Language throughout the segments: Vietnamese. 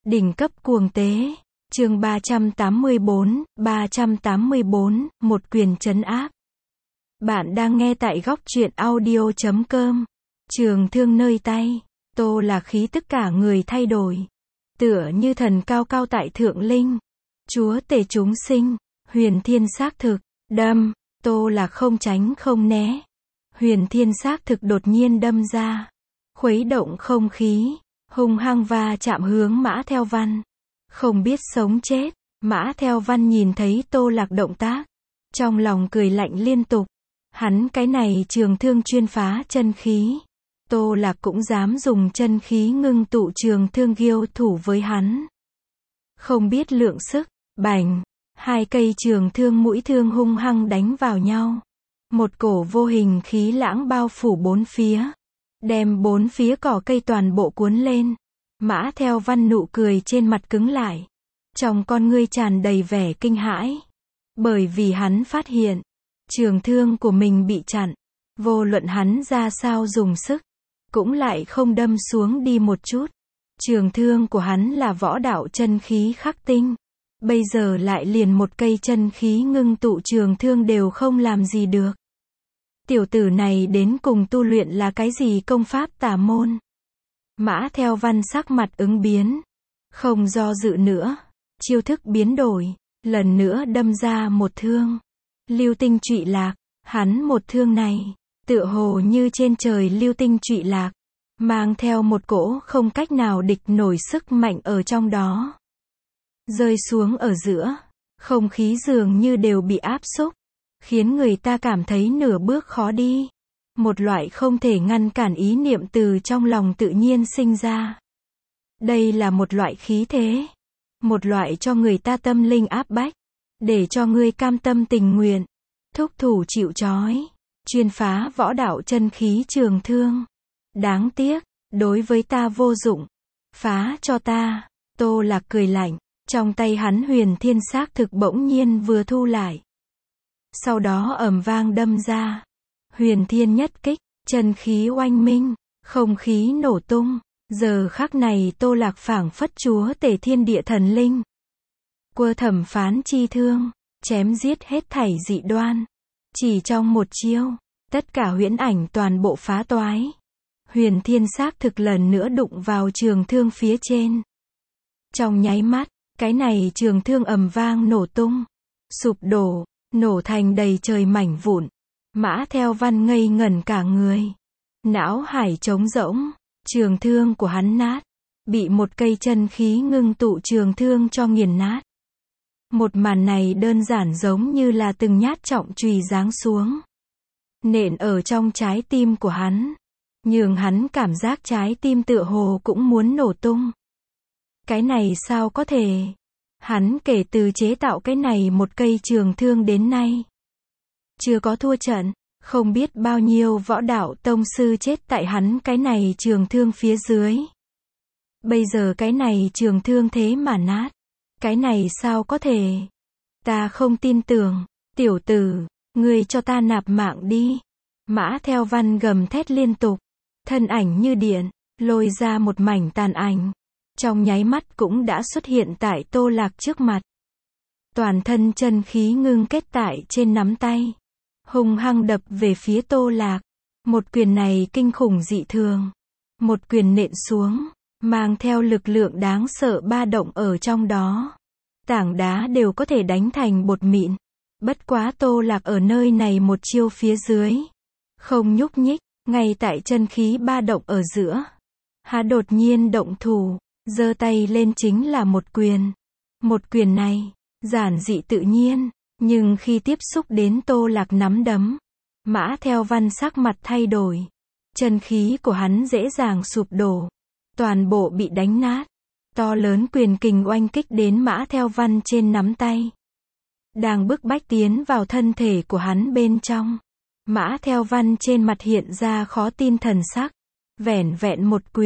Đỉnh cấp cuồng tế. Chương 384, một quyền trấn áp. Bạn đang nghe tại góc truyện audio.com. Trường thương nơi tay. Tô Lạc khí tức cả người thay đổi. Tựa như thần cao cao tại thượng linh. Chúa tể chúng sinh. Huyền thiên xác thực. Đâm. Tô Lạc không tránh không né. Huyền thiên xác thực đột nhiên đâm ra. Khuấy động không khí. Hung hăng va chạm hướng Mã Theo Văn. Không biết sống chết. Mã Theo Văn nhìn thấy Tô Lạc động tác. Trong lòng cười lạnh liên tục. Hắn cái này trường thương chuyên phá chân khí. Tô Lạc cũng dám dùng chân khí ngưng tụ trường thương ghiêu thủ với hắn. Không biết lượng sức. Bành. Hai cây trường thương mũi thương hung hăng đánh vào nhau. Một cổ vô hình khí lãng bao phủ bốn phía. Đem bốn phía cỏ cây toàn bộ cuốn lên. Mã Theo Văn nụ cười trên mặt cứng lại. Trong con ngươi tràn đầy vẻ kinh hãi. Bởi vì hắn phát hiện. Trường thương của mình bị chặn. Vô luận hắn ra sao dùng sức. Cũng lại không đâm xuống đi một chút. Trường thương của hắn là võ đạo chân khí khắc tinh. Bây giờ lại liền một cây chân khí ngưng tụ trường thương đều không làm gì được. Tiểu tử này đến cùng tu luyện là cái gì công pháp tà môn? Mã Theo Văn sắc mặt ứng biến. Không do dự nữa. Chiêu thức biến đổi. Lần nữa đâm ra một thương. Lưu tinh trụy lạc. Hắn một thương này. Tựa hồ như trên trời lưu tinh trụy lạc. Mang theo một cỗ không cách nào địch nổi sức mạnh ở trong đó. Rơi xuống ở giữa. Không khí dường như đều bị áp xúc. Khiến người ta cảm thấy nửa bước khó đi. Một loại không thể ngăn cản ý niệm từ trong lòng tự nhiên sinh ra. Đây là một loại khí thế. Một loại cho người ta tâm linh áp bách. Để cho ngươi cam tâm tình nguyện. Thúc thủ chịu trói. Chuyên phá võ đạo chân khí trường thương. Đáng tiếc. Đối với ta vô dụng. Phá cho ta. Tô Lạc cười lạnh. Trong tay hắn huyền thiên xác thực bỗng nhiên vừa thu lại. Sau đó ầm vang đâm ra. Huyền thiên nhất kích, chân khí oanh minh, không khí nổ tung. Giờ khắc này Tô Lạc phảng phất chúa tể thiên địa thần linh. Quơ thẩm phán chi thương, chém giết hết thảy dị đoan. Chỉ trong một chiêu, tất cả huyễn ảnh toàn bộ phá toái. Huyền thiên xác thực lần nữa đụng vào trường thương phía trên. Trong nháy mắt, cái này trường thương ầm vang nổ tung, sụp đổ, nổ thành đầy trời mảnh vụn. Mã Theo Văn ngây ngẩn cả người. Não hải trống rỗng, trường thương của hắn nát. Bị một cây chân khí ngưng tụ trường thương cho nghiền nát. Một màn này đơn giản giống như là từng nhát trọng chùy giáng xuống. Nện ở trong trái tim của hắn. Nhường hắn cảm giác trái tim tựa hồ cũng muốn nổ tung. Cái này sao có thể? Hắn kể từ chế tạo cái này một cây trường thương đến nay. Chưa có thua trận. Không biết bao nhiêu võ đạo tông sư chết tại hắn cái này trường thương phía dưới. Bây giờ cái này trường thương thế mà nát. Cái này sao có thể? Ta không tin tưởng. Tiểu tử, ngươi cho ta nạp mạng đi. Mã Theo Văn gầm thét liên tục. Thân ảnh như điện, lôi ra một mảnh tàn ảnh. Trong nháy mắt cũng đã xuất hiện tại Tô Lạc trước mặt. Toàn thân chân khí ngưng kết tại trên nắm tay. Hung hăng đập về phía Tô Lạc. Một quyền này kinh khủng dị thường. Một quyền nện xuống, mang theo lực lượng đáng sợ ba động ở trong đó. Tảng đá đều có thể đánh thành bột mịn. Bất quá Tô Lạc ở nơi này một chiêu phía dưới. Không nhúc nhích, ngay tại chân khí ba động ở giữa. Hắn đột nhiên động thủ, giơ tay lên chính là một quyền. Một quyền này, giản dị tự nhiên. Nhưng khi tiếp xúc đến Tô Lạc nắm đấm, Mã Theo Văn sắc mặt thay đổi. Chân khí của hắn dễ dàng sụp đổ. Toàn bộ bị đánh nát. To lớn quyền kình oanh kích đến Mã Theo Văn trên nắm tay. Đang bức bách tiến vào thân thể của hắn bên trong. Mã Theo Văn trên mặt hiện ra khó tin thần sắc. Vẻn vẹn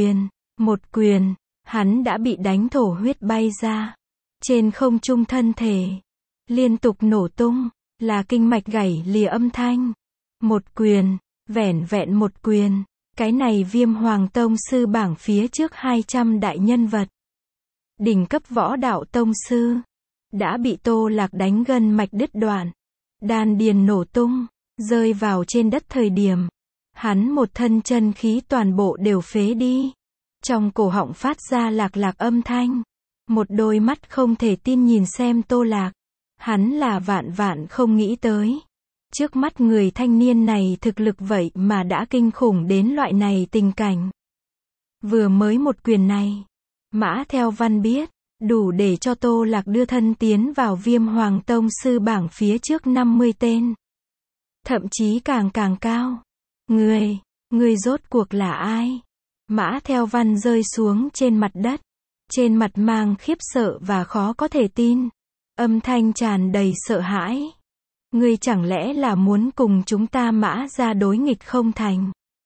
một quyền, hắn đã bị đánh thổ huyết bay ra. Trên không trung thân thể. Liên tục nổ tung, là kinh mạch gãy lìa âm thanh. Một quyền, vẻn vẹn một quyền. Cái này Viêm Hoàng Tông sư bảng phía trước 200 đại nhân vật. đỉnh cấp võ đạo tông sư, đã bị Tô Lạc đánh gân mạch đứt đoạn, đan điền nổ tung, rơi vào trên đất thời điểm, hắn một thân chân khí toàn bộ đều phế đi. Trong cổ họng phát ra lạc lạc âm thanh, một đôi mắt không thể tin nhìn xem Tô Lạc. Hắn là vạn vạn không nghĩ tới. Trước mắt người thanh niên này thực lực vậy mà đã kinh khủng đến loại này tình cảnh. Vừa mới một quyền này, Mã Theo Văn biết, đủ để cho Tô Lạc đưa thân tiến vào Viêm Hoàng Tông sư bảng phía trước 50 tên. Thậm chí càng cao. Ngươi rốt cuộc là ai? Mã Theo Văn rơi xuống trên mặt đất. Trên mặt mang khiếp sợ và khó có thể tin. Âm thanh tràn đầy sợ hãi. Ngươi chẳng lẽ là muốn cùng chúng ta Mã gia đối nghịch không thành?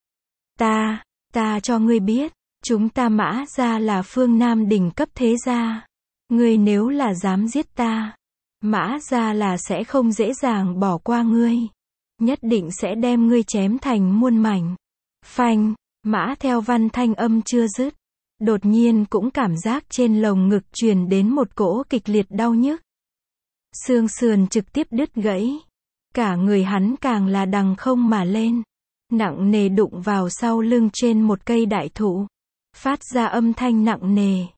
Ta cho ngươi biết, chúng ta Mã gia là phương Nam đỉnh cấp thế gia. Ngươi nếu là dám giết ta, Mã gia là sẽ không dễ dàng bỏ qua ngươi. Nhất định sẽ đem ngươi chém thành muôn mảnh. Phanh, Mã Theo Văn thanh âm chưa dứt. Đột nhiên cũng cảm giác trên lồng ngực truyền đến một cỗ kịch liệt đau nhức. Xương sườn trực tiếp đứt gãy. Cả người hắn càng là đằng không mà lên. Nặng nề đụng vào sau lưng trên một cây đại thụ. Phát ra âm thanh nặng nề.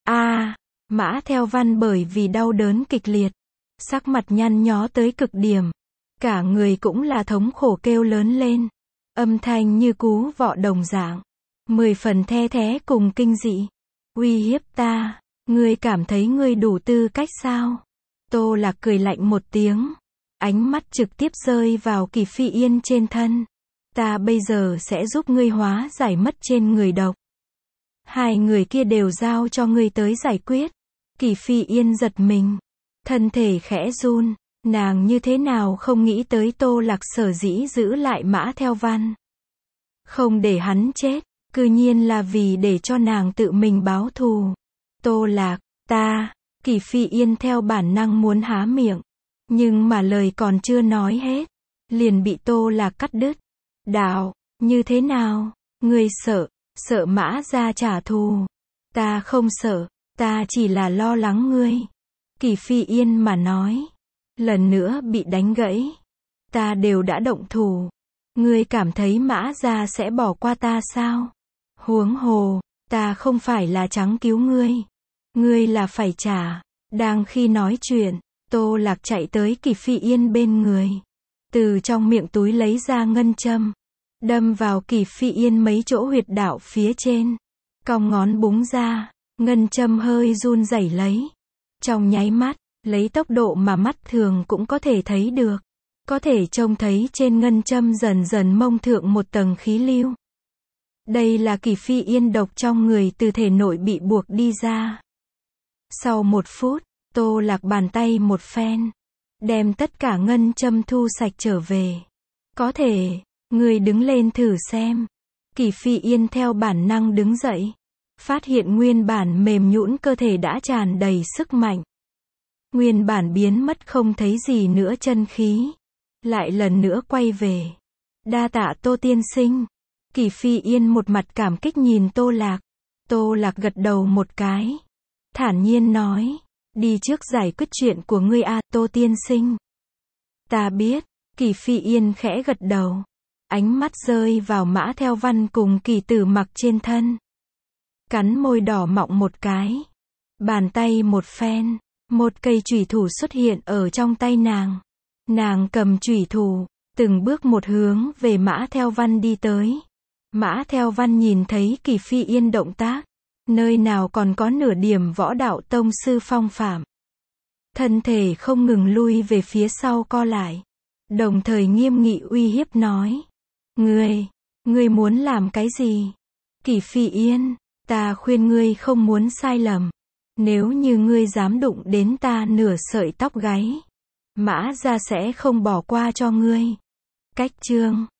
Mã Theo Văn bởi vì đau đớn kịch liệt. Sắc mặt nhăn nhó tới cực điểm. Cả người cũng là thống khổ kêu lớn lên. Âm thanh như cú vọ đồng dạng. 10 phần the thé cùng kinh dị. Uy hiếp ta, ngươi cảm thấy ngươi đủ tư cách sao? Tô Lạc cười lạnh một tiếng. Ánh mắt trực tiếp rơi vào Kỷ Phi Yên trên thân. Ta bây giờ sẽ giúp ngươi hóa giải mất trên người độc. Hai người kia đều giao cho ngươi tới giải quyết. Kỷ Phi Yên giật mình. Thân thể khẽ run. Nàng như thế nào không nghĩ tới Tô Lạc sở dĩ giữ lại Mã Theo Văn. Không để hắn chết. Cư nhiên là vì để cho nàng tự mình báo thù. Tô Lạc, Kỷ Phi Yên theo bản năng muốn há miệng. Nhưng mà lời còn chưa nói hết. Liền bị Tô Lạc cắt đứt. Đạo, như thế nào? Ngươi sợ Mã gia trả thù. Ta không sợ, ta chỉ là lo lắng ngươi. Kỷ Phi Yên mà nói. Lần nữa bị đánh gãy. Ta đều đã động thủ. Ngươi cảm thấy Mã gia sẽ bỏ qua ta sao? Huống hồ, ta không phải là trắng cứu ngươi. Ngươi là phải trả. Đang khi nói chuyện, Tô Lạc chạy tới Kỷ Phi Yên bên người. Từ trong miệng túi lấy ra ngân châm. Đâm vào Kỷ Phi Yên mấy chỗ huyệt đạo phía trên. Cong ngón búng ra, ngân châm hơi run rẩy lấy. Trong nháy mắt, lấy tốc độ mà mắt thường cũng có thể thấy được. Có thể trông thấy trên ngân châm dần dần mông thượng một tầng khí lưu. Đây là Kỷ Phi Yên độc trong người từ thể nội bị buộc đi ra. Sau 1 phút, Tô Lạc bàn tay một phen. Đem tất cả ngân châm thu sạch trở về. Có thể, người đứng lên thử xem. Kỷ Phi Yên theo bản năng đứng dậy. Phát hiện nguyên bản mềm nhũn cơ thể đã tràn đầy sức mạnh. Nguyên bản biến mất không thấy gì nữa chân khí. Lại lần nữa quay về. Đa tạ Tô tiên sinh. Kỷ Phi Yên một mặt cảm kích nhìn Tô Lạc. Tô Lạc gật đầu một cái. Thản nhiên nói. Đi trước giải quyết chuyện của ngươi Tô tiên sinh. Ta biết. Kỷ Phi Yên khẽ gật đầu. Ánh mắt rơi vào Mã Theo Văn cùng Kỷ Tử Mặc trên thân. Cắn môi đỏ mọng một cái. Bàn tay một phen. Một cây chủy thủ xuất hiện ở trong tay nàng. Nàng cầm chủy thủ. Từng bước một hướng về Mã Theo Văn đi tới. Mã Theo Văn nhìn thấy Kỷ Phi Yên động tác. Nơi nào còn có nửa điểm võ đạo tông sư phong phạm. Thân thể không ngừng lui về phía sau co lại. Đồng thời nghiêm nghị uy hiếp nói. Ngươi muốn làm cái gì? Kỷ Phi Yên, ta khuyên ngươi không muốn sai lầm. Nếu như ngươi dám đụng đến ta nửa sợi tóc gáy, Mã gia sẽ không bỏ qua cho ngươi. Cách chương